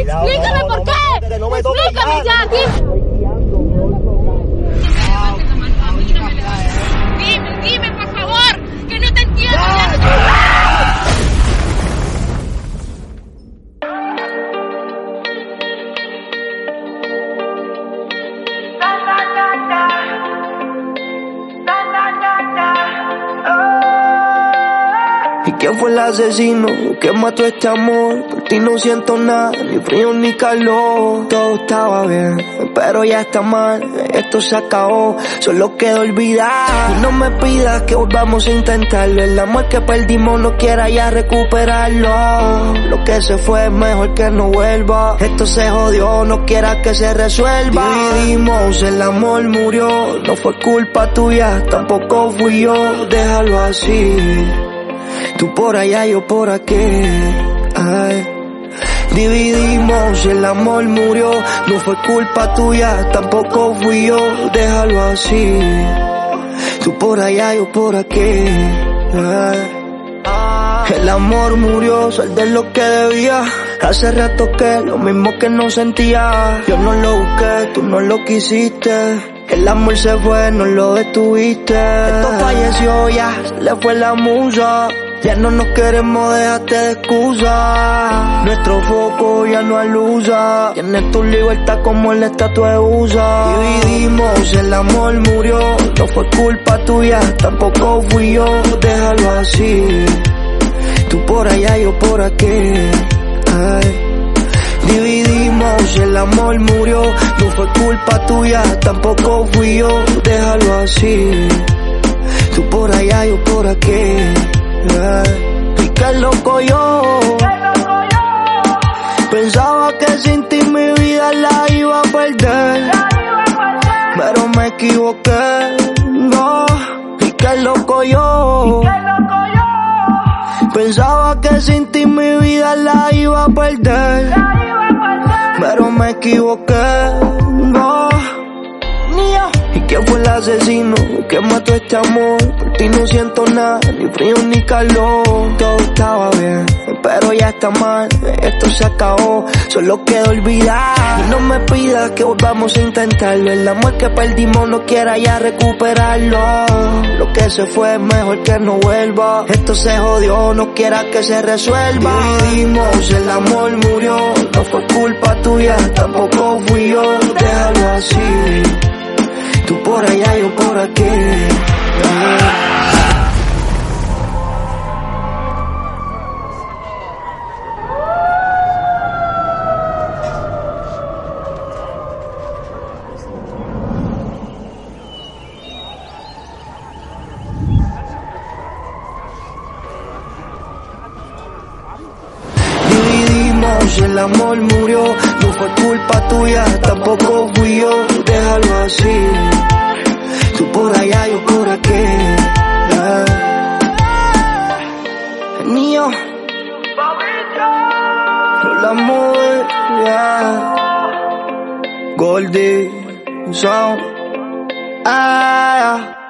Explícame por qué. Explícame ya, tío. Dime, por favor, que no te entiendo. ¿Y quién fue el asesino que mató este amor? Por ti no siento nada, ni frío ni calor. Todo estaba bien, pero ya está mal. Esto se acabó, solo quedó olvidar. Y no me pidas que volvamos a intentarlo. El amor que perdimos no quiera ya recuperarlo. Lo que se fue es mejor que no vuelva. Esto se jodió, no quiera que se resuelva. Dividimos, el amor murió. No fue culpa tuya, tampoco fui yo. Déjalo así. Tú por allá, yo por aquí. Ay. Dividimos, el amor murió. No fue culpa tuya, tampoco fui yo. Déjalo así. Tú por allá, yo por aquí. Ay. El amor murió, sal de lo que debía. Hace rato que lo mismo que no sentía. Yo no lo busqué, tú no lo quisiste. El amor se fue, no lo detuviste. Esto falleció ya, se le fue la musa. Ya no nos queremos, déjate de excusa. Nuestro foco ya no alusa. Tienes tu libertad como el estatua de USA. Dividimos, el amor murió. No fue culpa tuya, tampoco fui yo. Déjalo así. Tú por allá, yo por aquí. Ay. Dividimos, el amor murió. No fue culpa tuya, tampoco fui yo. Déjalo así. Tú por allá, yo por aquí. Y qué loco yo. Pensaba que sin ti mi vida la iba a perder, pero me equivoqué. No. Y qué loco yo. Pensaba que sin ti mi vida la iba a perder, pero me equivoqué. No. ¿Y quién fue el asesino que mató este amor? Por ti no siento nada, ni frío ni calor. Todo estaba bien, pero ya está mal. Esto se acabó, solo quedó olvidar. Y no me pidas que volvamos a intentarlo. El amor que perdimos no quiera ya recuperarlo. Lo que se fue es mejor que no vuelva. Esto se jodió, no quiera que se resuelva. Dividimos, el amor murió. No fue culpa tuya, tampoco fui yo. Déjalo así. Tú por allá, yo por aquí. Dividimos, el amor murió. No fue culpa tuya, tampoco fui yo. Déjalo así. Tú por allá, yo por aquí. Niño, Lola Moe, Goldie, Sound.